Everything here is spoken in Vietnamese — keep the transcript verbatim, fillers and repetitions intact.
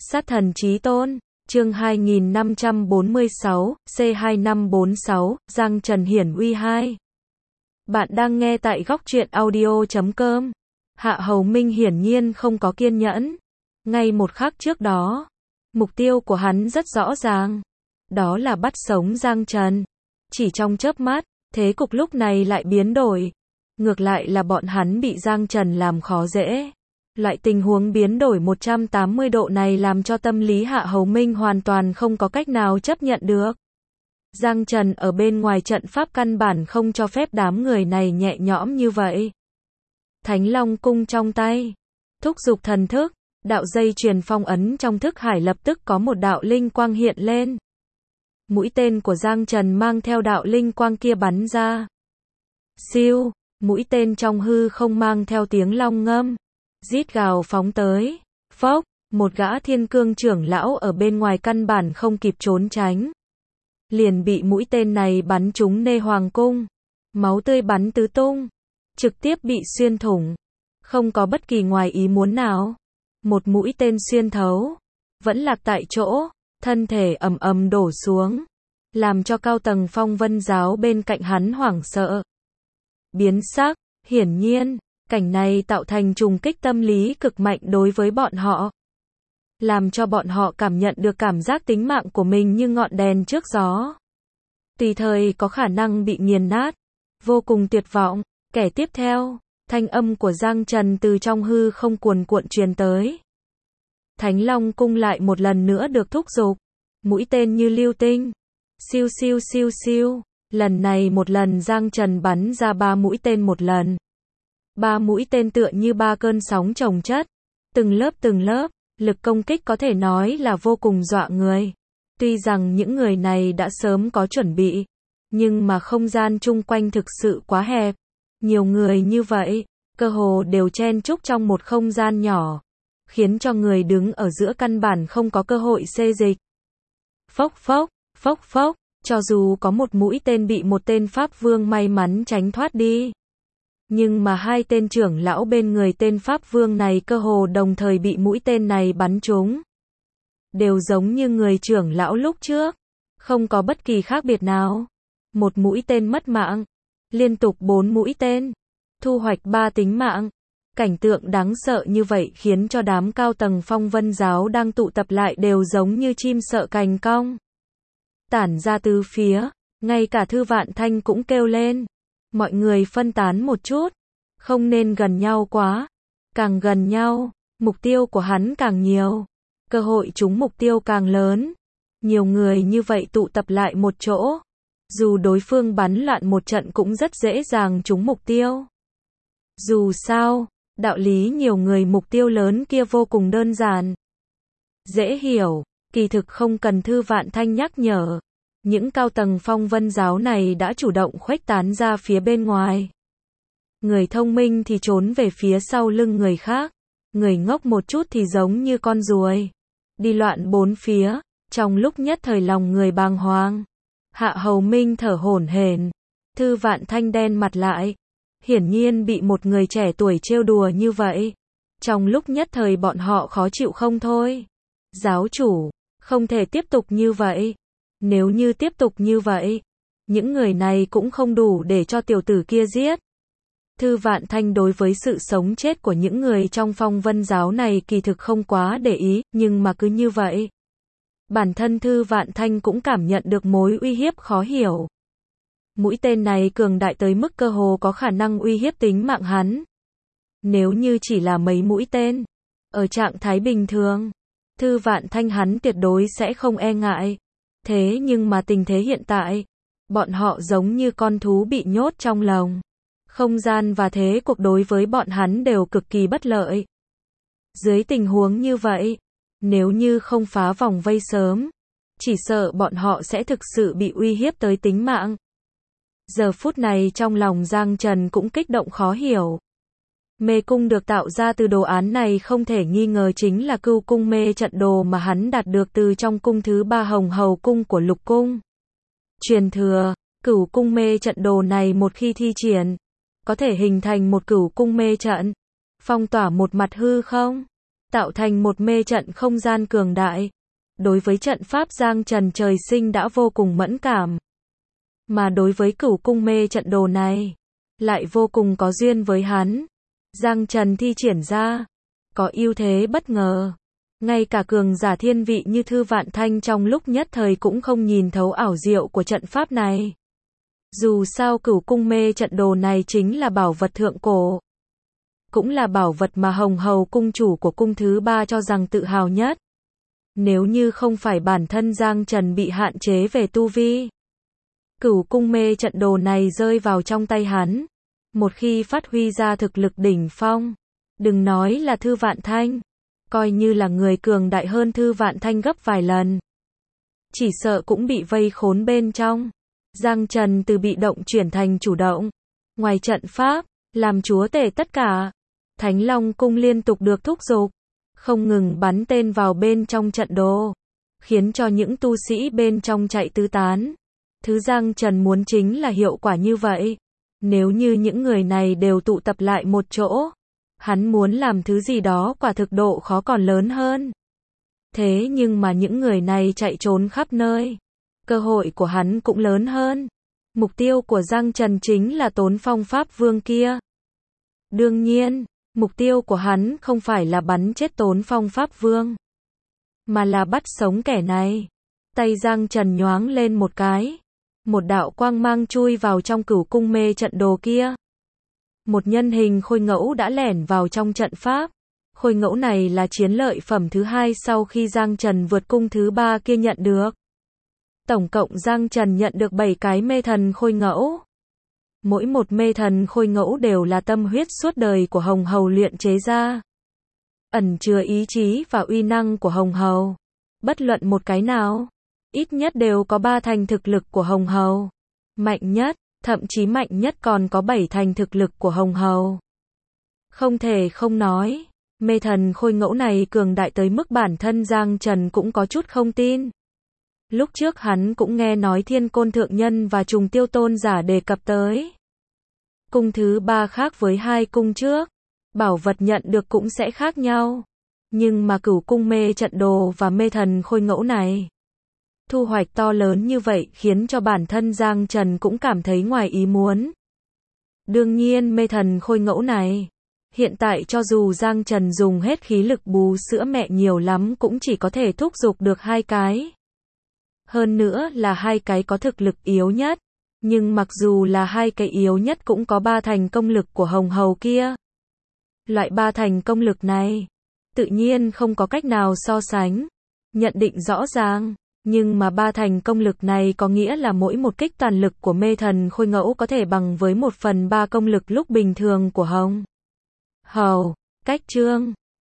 Sát thần chí tôn, chương hai nghìn năm trăm bốn mươi sáu, C hai năm bốn sáu, Giang Trần hiển uy hai. Bạn đang nghe tại góc truyện audio chấm com. Hạ Hầu Minh hiển nhiên không có kiên nhẫn. Ngay một khắc trước đó, mục tiêu của hắn rất rõ ràng. Đó là bắt sống Giang Trần. Chỉ trong chớp mắt, thế cục lúc này lại biến đổi. Ngược lại là bọn hắn bị Giang Trần làm khó dễ. Loại tình huống biến đổi một trăm tám mươi độ này làm cho tâm lý Hạ Hầu Minh hoàn toàn không có cách nào chấp nhận được. Giang Trần ở bên ngoài trận pháp căn bản không cho phép đám người này nhẹ nhõm như vậy. Thánh Long cung trong tay, thúc giục thần thức, đạo dây truyền phong ấn trong thức hải lập tức có một đạo linh quang hiện lên. Mũi tên của Giang Trần mang theo đạo linh quang kia bắn ra. Siêu, mũi tên trong hư không mang theo tiếng long ngâm, rít gào phóng tới. Phốc, một gã thiên cương trưởng lão ở bên ngoài căn bản không kịp trốn tránh. Liền bị mũi tên này bắn trúng nê hoàng cung. Máu tươi bắn tứ tung, trực tiếp bị xuyên thủng. Không có bất kỳ ngoài ý muốn nào. Một mũi tên xuyên thấu, vẫn lạc tại chỗ, thân thể ầm ầm đổ xuống, làm cho cao tầng Phong Vân giáo bên cạnh hắn hoảng sợ. Biến sắc, hiển nhiên, cảnh này tạo thành trùng kích tâm lý cực mạnh đối với bọn họ. Làm cho bọn họ cảm nhận được cảm giác tính mạng của mình như ngọn đèn trước gió. Tùy thời có khả năng bị nghiền nát. Vô cùng tuyệt vọng. Kẻ tiếp theo, thanh âm của Giang Trần từ trong hư không cuồn cuộn truyền tới. Thánh Long cung lại một lần nữa được thúc giục. Mũi tên như lưu tinh. Siêu siêu siêu siêu. Lần này một lần Giang Trần bắn ra ba mũi tên một lần. Ba mũi tên tựa như ba cơn sóng chồng chất. Từng lớp từng lớp. Lực công kích có thể nói là vô cùng dọa người. Tuy rằng những người này đã sớm có chuẩn bị, nhưng mà không gian chung quanh thực sự quá hẹp. Nhiều người như vậy, cơ hồ đều chen chúc trong một không gian nhỏ, khiến cho người đứng ở giữa căn bản không có cơ hội xê dịch. Phốc phốc, phốc phốc, cho dù có một mũi tên bị một tên Pháp Vương may mắn tránh thoát đi. Nhưng mà hai tên trưởng lão bên người tên Pháp Vương này cơ hồ đồng thời bị mũi tên này bắn trúng. Đều giống như người trưởng lão lúc trước. Không có bất kỳ khác biệt nào. Một mũi tên mất mạng. Liên tục bốn mũi tên. Thu hoạch ba tính mạng. Cảnh tượng đáng sợ như vậy khiến cho đám cao tầng Phong Vân giáo đang tụ tập lại đều giống như chim sợ cành cong. Tản ra từ phía. Ngay cả Thư Vạn Thanh cũng kêu lên. Mọi người phân tán một chút. Không nên gần nhau quá. Càng gần nhau, mục tiêu của hắn càng nhiều. Cơ hội trúng mục tiêu càng lớn. Nhiều người như vậy tụ tập lại một chỗ. Dù đối phương bắn loạn một trận cũng rất dễ dàng trúng mục tiêu. Dù sao, đạo lý nhiều người mục tiêu lớn kia vô cùng đơn giản. Dễ hiểu, kỳ thực không cần Thư Vạn Thanh nhắc nhở. Những cao tầng Phong Vân giáo này đã chủ động khuếch tán ra phía bên ngoài. Người thông minh thì trốn về phía sau lưng người khác. Người ngốc một chút thì giống như con ruồi. Đi loạn bốn phía, trong lúc nhất thời lòng người bàng hoàng. Hạ Hầu Minh thở hổn hển. Thư Vạn Thanh đen mặt lại. Hiển nhiên bị một người trẻ tuổi trêu đùa như vậy. Trong lúc nhất thời bọn họ khó chịu không thôi. Giáo chủ, không thể tiếp tục như vậy. Nếu như tiếp tục như vậy, những người này cũng không đủ để cho tiểu tử kia giết. Thư Vạn Thanh đối với sự sống chết của những người trong Phong Vân giáo này kỳ thực không quá để ý, nhưng mà cứ như vậy. Bản thân Thư Vạn Thanh cũng cảm nhận được mối uy hiếp khó hiểu. Mũi tên này cường đại tới mức cơ hồ có khả năng uy hiếp tính mạng hắn. Nếu như chỉ là mấy mũi tên, ở trạng thái bình thường, Thư Vạn Thanh hắn tuyệt đối sẽ không e ngại. Thế nhưng mà tình thế hiện tại, bọn họ giống như con thú bị nhốt trong lồng. Không gian và thế cuộc đối với bọn hắn đều cực kỳ bất lợi. Dưới tình huống như vậy, nếu như không phá vòng vây sớm, chỉ sợ bọn họ sẽ thực sự bị uy hiếp tới tính mạng. Giờ phút này trong lòng Giang Trần cũng kích động khó hiểu. Mê cung được tạo ra từ đồ án này không thể nghi ngờ chính là Cửu cung mê trận đồ mà hắn đạt được từ trong cung thứ ba Hồng Hầu cung của Lục cung. Truyền thừa, Cửu cung mê trận đồ này một khi thi triển, có thể hình thành một Cửu cung mê trận, phong tỏa một mặt hư không. tạo thành một mê trận không gian cường đại. Đối với trận pháp Giang Trần trời sinh đã vô cùng mẫn cảm. Mà đối với cửu cung mê trận đồ này, lại vô cùng có duyên với hắn. Giang Trần thi triển ra, có ưu thế bất ngờ. Ngay cả cường giả thiên vị như Thư Vạn Thanh trong lúc nhất thời cũng không nhìn thấu ảo diệu của trận pháp này. Dù sao cửu cung mê trận đồ này chính là bảo vật thượng cổ. Cũng là bảo vật mà Hồng Hầu cung chủ của cung thứ ba cho rằng tự hào nhất. Nếu như không phải bản thân Giang Trần bị hạn chế về tu vi, cửu cung mê trận đồ này rơi vào trong tay hắn, một khi phát huy ra thực lực đỉnh phong, đừng nói là Thư Vạn Thanh, coi như là người cường đại hơn Thư Vạn Thanh gấp vài lần, chỉ sợ cũng bị vây khốn bên trong. Giang Trần từ bị động chuyển thành chủ động, ngoài trận pháp, làm chúa tể tất cả. Thánh Long cung liên tục được thúc giục, không ngừng bắn tên vào bên trong trận đồ, khiến cho những tu sĩ bên trong chạy tứ tán. Thứ Giang Trần muốn chính là hiệu quả như vậy. Nếu như những người này đều tụ tập lại một chỗ, hắn muốn làm thứ gì đó quả thực độ khó còn lớn hơn. Thế nhưng mà những người này chạy trốn khắp nơi, cơ hội của hắn cũng lớn hơn. Mục tiêu của Giang Trần chính là Tốn Phong Pháp Vương kia. Đương nhiên, mục tiêu của hắn không phải là bắn chết Tốn Phong Pháp Vương, mà là bắt sống kẻ này. Tay Giang Trần nhoáng lên một cái, một đạo quang mang chui vào trong cửu cung mê trận đồ kia. Một nhân hình khôi ngẫu đã lẻn vào trong trận pháp. Khôi ngẫu này là chiến lợi phẩm thứ hai sau khi Giang Trần vượt cung thứ ba kia nhận được. Tổng cộng Giang Trần nhận được bảy cái mê thần khôi ngẫu. Mỗi một mê thần khôi ngẫu đều là tâm huyết suốt đời của Hồng Hầu luyện chế ra, ẩn chứa ý chí và uy năng của Hồng Hầu. Bất luận một cái nào, ít nhất đều có ba thành thực lực của Hồng Hầu. Mạnh nhất, thậm chí mạnh nhất còn có bảy thành thực lực của Hồng Hầu. Không thể không nói, mê thần khôi ngẫu này cường đại tới mức bản thân Giang Trần cũng có chút không tin. Lúc trước hắn cũng nghe nói Thiên Côn Thượng Nhân và Trùng Tiêu Tôn Giả đề cập tới. Cung thứ ba khác với hai cung trước, bảo vật nhận được cũng sẽ khác nhau. Nhưng mà cửu cung mê trận đồ và mê thần khôi ngẫu này, thu hoạch to lớn như vậy khiến cho bản thân Giang Trần cũng cảm thấy ngoài ý muốn. Đương nhiên mê thần khôi ngẫu này, hiện tại cho dù Giang Trần dùng hết khí lực bú sữa mẹ nhiều lắm cũng chỉ có thể thúc giục được hai cái. Hơn nữa là hai cái có thực lực yếu nhất. Nhưng mặc dù là hai cái yếu nhất cũng có ba thành công lực của Hồng Hầu kia. Loại ba thành công lực này, tự nhiên không có cách nào so sánh, nhận định rõ ràng. Nhưng mà ba thành công lực này có nghĩa là mỗi một kích toàn lực của mê thần khôi ngẫu có thể bằng với một phần ba công lực lúc bình thường của Hồng Hầu. Cách chương